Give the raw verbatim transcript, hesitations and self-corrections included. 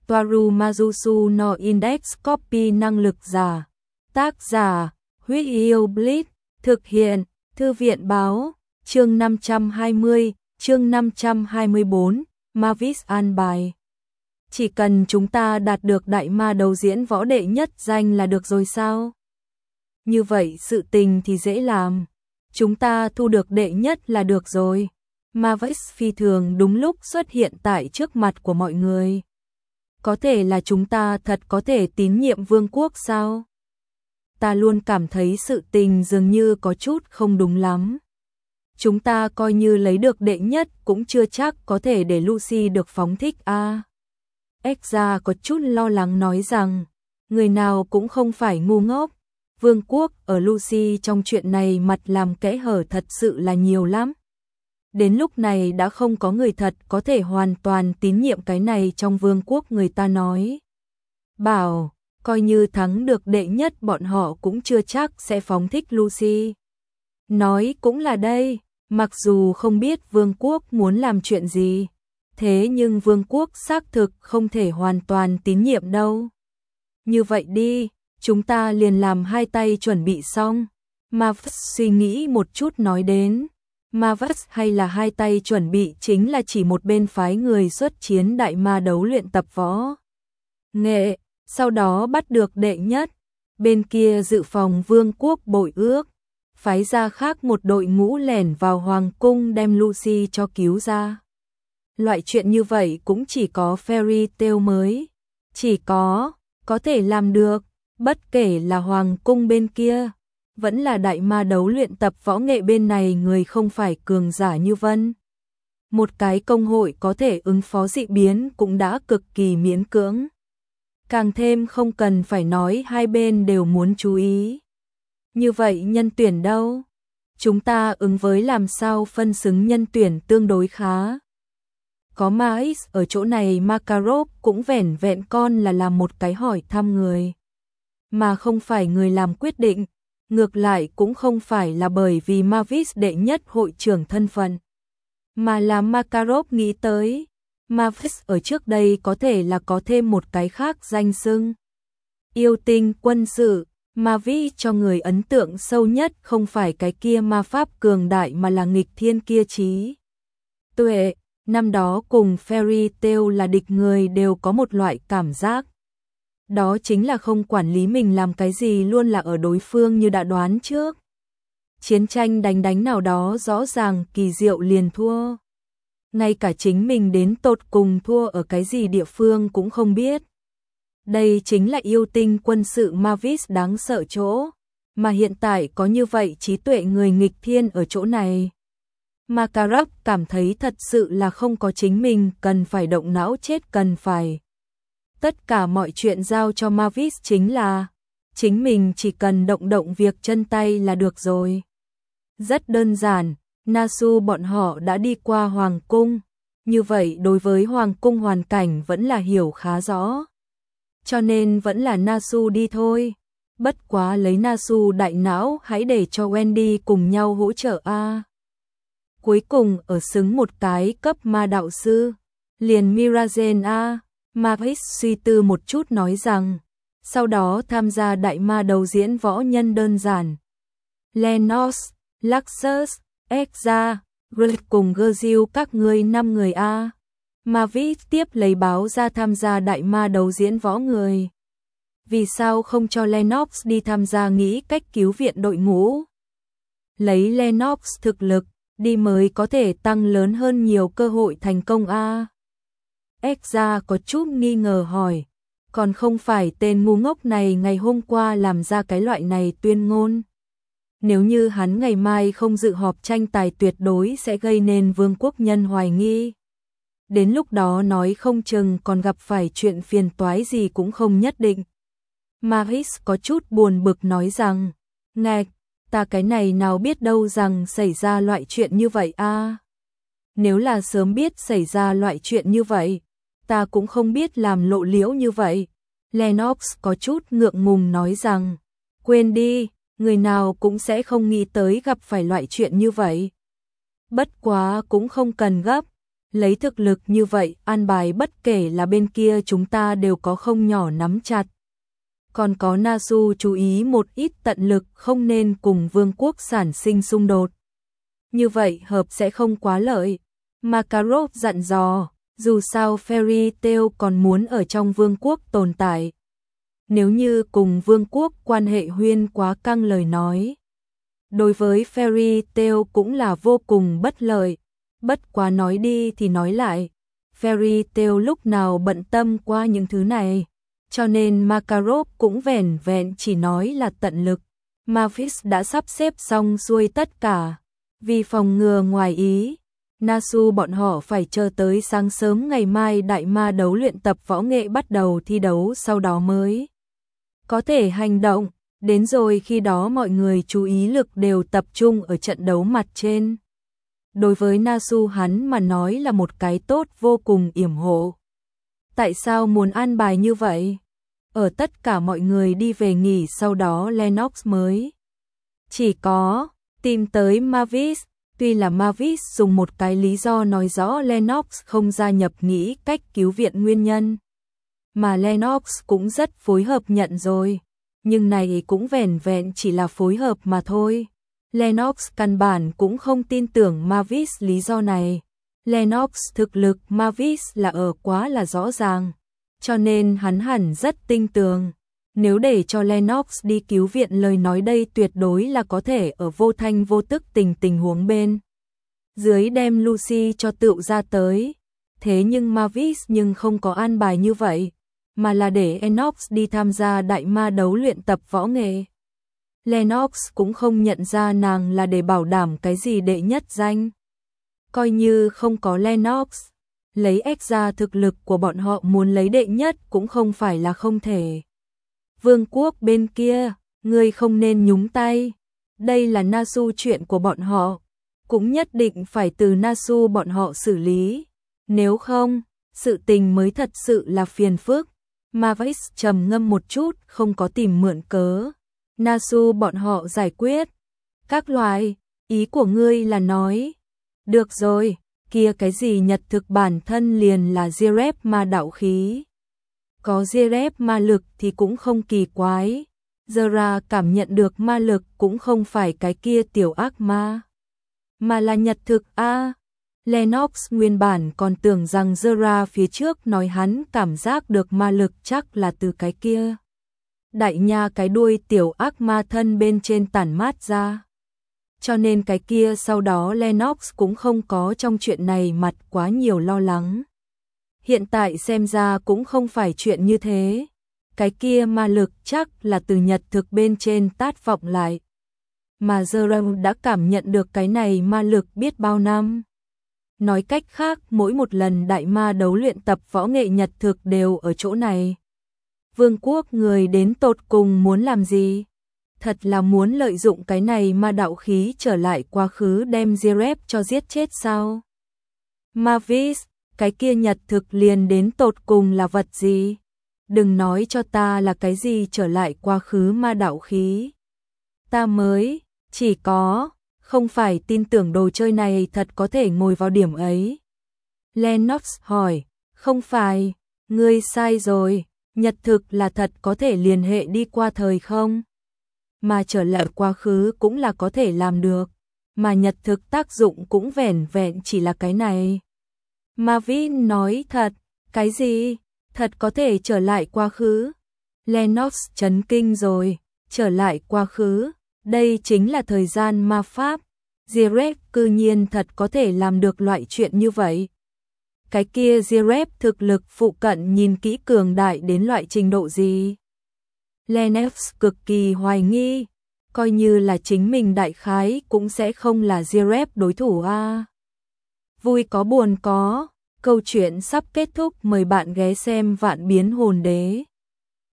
Toaru Majusu no Index Copy năng lực giả. Tác giả, Huyết Yêu Blitz, thực hiện, Thư viện báo, chương năm trăm hai mươi, chương năm trăm hai mươi bốn, Mavis an bài. Chỉ cần chúng ta đạt được đại ma đấu diễn võ đệ nhất danh là được rồi sao? Như vậy sự tình thì dễ làm. Chúng ta thu được đệ nhất là được rồi. Mavis phi thường đúng lúc xuất hiện tại trước mặt của mọi người. Có thể là chúng ta thật có thể tín nhiệm vương quốc sao? Ta luôn cảm thấy sự tình dường như có chút không đúng lắm. Chúng ta coi như lấy được đệ nhất cũng chưa chắc có thể để Lucy được phóng thích a. À. Exra có chút lo lắng nói rằng, người nào cũng không phải ngu ngốc. Vương quốc ở Lucy trong chuyện này mặt làm kẽ hở thật sự là nhiều lắm. Đến lúc này đã không có người thật có thể hoàn toàn tín nhiệm cái này trong vương quốc người ta nói. Bảo, coi như thắng được đệ nhất bọn họ cũng chưa chắc sẽ phóng thích Lucy. Nói cũng là đây, mặc dù không biết vương quốc muốn làm chuyện gì, thế nhưng vương quốc xác thực không thể hoàn toàn tín nhiệm đâu. Như vậy đi, chúng ta liền làm hai tay chuẩn bị xong. Mavis suy nghĩ một chút nói đến. Mavis hay là hai tay chuẩn bị chính là chỉ một bên phái người xuất chiến đại ma đấu luyện tập võ nghệ, sau đó bắt được đệ nhất. Bên kia dự phòng vương quốc bội ước, phái ra khác một đội ngũ lẻn vào hoàng cung đem Lucy cho cứu ra. Loại chuyện như vậy cũng chỉ có fairy tale mới, chỉ có, có thể làm được, bất kể là hoàng cung bên kia, vẫn là đại ma đấu luyện tập võ nghệ bên này người không phải cường giả như Vân. Một cái công hội có thể ứng phó dị biến cũng đã cực kỳ miễn cưỡng. Càng thêm không cần phải nói hai bên đều muốn chú ý. Như vậy nhân tuyển đâu? Chúng ta ứng với làm sao phân xứng nhân tuyển tương đối khá. Có Max ở chỗ này Makarov cũng vẻn vẹn con là làm một cái hỏi thăm người. Mà không phải người làm quyết định. Ngược lại cũng không phải là bởi vì Mavis đệ nhất hội trưởng thân phận. Mà là Makarov nghĩ tới. Mavis ở trước đây có thể là có thêm một cái khác danh xưng. Yêu tinh quân sự. Mavis cho người ấn tượng sâu nhất không phải cái kia ma pháp cường đại mà là nghịch thiên kia trí tuệ. Năm đó cùng Fairy Tail là địch người đều có một loại cảm giác. Đó chính là không quản lý mình làm cái gì luôn là ở đối phương như đã đoán trước. Chiến tranh đánh đánh nào đó rõ ràng kỳ diệu liền thua. Ngay cả chính mình đến tột cùng thua ở cái gì địa phương cũng không biết. Đây chính là yêu tinh quân sự Mavis đáng sợ chỗ. Mà hiện tại có như vậy trí tuệ người nghịch thiên ở chỗ này. Makarov cảm thấy thật sự là không có chính mình cần phải động não chết cần phải. Tất cả mọi chuyện giao cho Mavis chính là, chính mình chỉ cần động động việc chân tay là được rồi. Rất đơn giản, Nasu bọn họ đã đi qua Hoàng cung, như vậy đối với Hoàng cung hoàn cảnh vẫn là hiểu khá rõ. Cho nên vẫn là Nasu đi thôi, bất quá lấy Nasu đại não hãy để cho Wendy cùng nhau hỗ trợ a. Cuối cùng ở xứng một cái cấp ma đạo sư, liền Mirazen a. Mavis suy tư một chút nói rằng, sau đó tham gia đại ma đấu diễn võ nhân đơn giản. Lennox, Luxus, Exra, Ruth cùng Gerziu các ngươi năm người A. Mavis tiếp lấy báo ra tham gia đại ma đấu diễn võ người. Vì sao không cho Lennox đi tham gia nghĩ cách cứu viện đội ngũ? Lấy Lennox thực lực, đi mới có thể tăng lớn hơn nhiều cơ hội thành công A. Exra có chút nghi ngờ hỏi, còn không phải tên ngu ngốc này ngày hôm qua làm ra cái loại này tuyên ngôn. Nếu như hắn ngày mai không dự họp tranh tài tuyệt đối sẽ gây nên vương quốc nhân hoài nghi. Đến lúc đó nói không chừng còn gặp phải chuyện phiền toái gì cũng không nhất định. Mavis có chút buồn bực nói rằng, ngạch, ta cái này nào biết đâu rằng xảy ra loại chuyện như vậy a. Nếu là sớm biết xảy ra loại chuyện như vậy, ta cũng không biết làm lộ liễu như vậy. Lennox có chút ngượng ngùng nói rằng, quên đi, người nào cũng sẽ không nghĩ tới gặp phải loại chuyện như vậy. Bất quá cũng không cần gấp, Lấy thực lực như vậy, an bài bất kể là bên kia chúng ta đều có không nhỏ nắm chặt. Còn có Nasu chú ý một ít tận lực không nên cùng vương quốc sản sinh xung đột. Như vậy hợp sẽ không quá lợi. Makarov dặn dò, dù sao Fairy Tail còn muốn ở trong vương quốc tồn tại. Nếu như cùng vương quốc quan hệ huyên quá căng lời nói, đối với Fairy Tail cũng là vô cùng bất lợi. Bất quá nói đi thì nói lại, Fairy Tail lúc nào bận tâm qua những thứ này, cho nên Makarov cũng vẻn vẹn chỉ nói là tận lực. Mavis đã sắp xếp xong xuôi tất cả, vì phòng ngừa ngoài ý, Nasu bọn họ phải chờ tới sáng sớm ngày mai đại ma đấu luyện tập võ nghệ bắt đầu thi đấu, sau đó mới có thể hành động. Đến rồi khi đó mọi người chú ý lực đều tập trung ở trận đấu mặt trên. Đối với Nasu hắn mà nói là một cái tốt vô cùng yểm hộ. Tại sao muốn an bài như vậy? Ở tất cả mọi người đi về nghỉ sau đó Lennox mới chỉ có tìm tới Mavis. Tuy là Mavis dùng một cái lý do nói rõ Lennox không gia nhập nghĩ cách cứu viện nguyên nhân, mà Lennox cũng rất phối hợp nhận rồi, nhưng này cũng vẻn vẹn chỉ là phối hợp mà thôi. Lennox căn bản cũng không tin tưởng Mavis lý do này. Lennox thực lực Mavis là ở quá là rõ ràng, cho nên hắn hẳn rất tin tưởng. Nếu để cho Lennox đi cứu viện lời nói đây tuyệt đối là có thể ở vô thanh vô tức tình tình huống bên dưới đem Lucy cho tựu ra tới. Thế nhưng Mavis nhưng không có an bài như vậy, mà là để Lennox đi tham gia đại ma đấu luyện tập võ nghệ. Lennox cũng không nhận ra nàng là để bảo đảm cái gì đệ nhất danh. Coi như không có Lennox, lấy ép ra thực lực của bọn họ muốn lấy đệ nhất cũng không phải là không thể. Vương quốc bên kia, ngươi không nên nhúng tay. Đây là Nasu chuyện của bọn họ, cũng nhất định phải từ Nasu bọn họ xử lý. Nếu không, sự tình mới thật sự là phiền phức. Mavis trầm ngâm một chút, không có tìm mượn cớ. Nasu bọn họ giải quyết. Các loại, ý của ngươi là nói. Được rồi, kia cái gì nhật thực bản thân liền là Zirep ma đạo khí. Có Zirep ma lực thì cũng không kỳ quái. Zera cảm nhận được ma lực cũng không phải cái kia tiểu ác ma, mà là nhật thực a. À, Lennox nguyên bản còn tưởng rằng Zera phía trước nói hắn cảm giác được ma lực chắc là từ cái kia đại nha cái đuôi tiểu ác ma thân bên trên tản mát ra. Cho nên cái kia sau đó Lennox cũng không có trong chuyện này mặt quá nhiều lo lắng. Hiện tại xem ra cũng không phải chuyện như thế. Cái kia ma lực chắc là từ nhật thực bên trên tát vọng lại. Mà Zera đã cảm nhận được cái này ma lực biết bao năm. Nói cách khác, mỗi một lần đại ma đấu luyện tập võ nghệ nhật thực đều ở chỗ này. Vương quốc người đến tột cùng muốn làm gì? Thật là muốn lợi dụng cái này ma đạo khí trở lại quá khứ đem Zirep cho giết chết sao? Mavis, cái kia nhật thực liền đến tột cùng là vật gì? Đừng nói cho ta là cái gì trở lại quá khứ ma đạo khí. Ta mới, chỉ có, không phải tin tưởng đồ chơi này thật có thể ngồi vào điểm ấy. Lennox hỏi, không phải, ngươi sai rồi, nhật thực là thật có thể liên hệ đi qua thời không? Mà trở lại quá khứ cũng là có thể làm được, mà nhật thực tác dụng cũng vẻn vẹn chỉ là cái này. Marvin nói thật, cái gì? Thật có thể trở lại quá khứ? Lennox chấn kinh rồi, trở lại quá khứ, đây chính là thời gian ma pháp. Zirep cư nhiên thật có thể làm được loại chuyện như vậy. Cái kia Zirep thực lực phụ cận nhìn kỹ cường đại đến loại trình độ gì? Lennox cực kỳ hoài nghi, coi như là chính mình đại khái cũng sẽ không là Zirep đối thủ a. À. Vui có buồn có, câu chuyện sắp kết thúc, mời bạn ghé xem Vạn Biến Hồn Đế.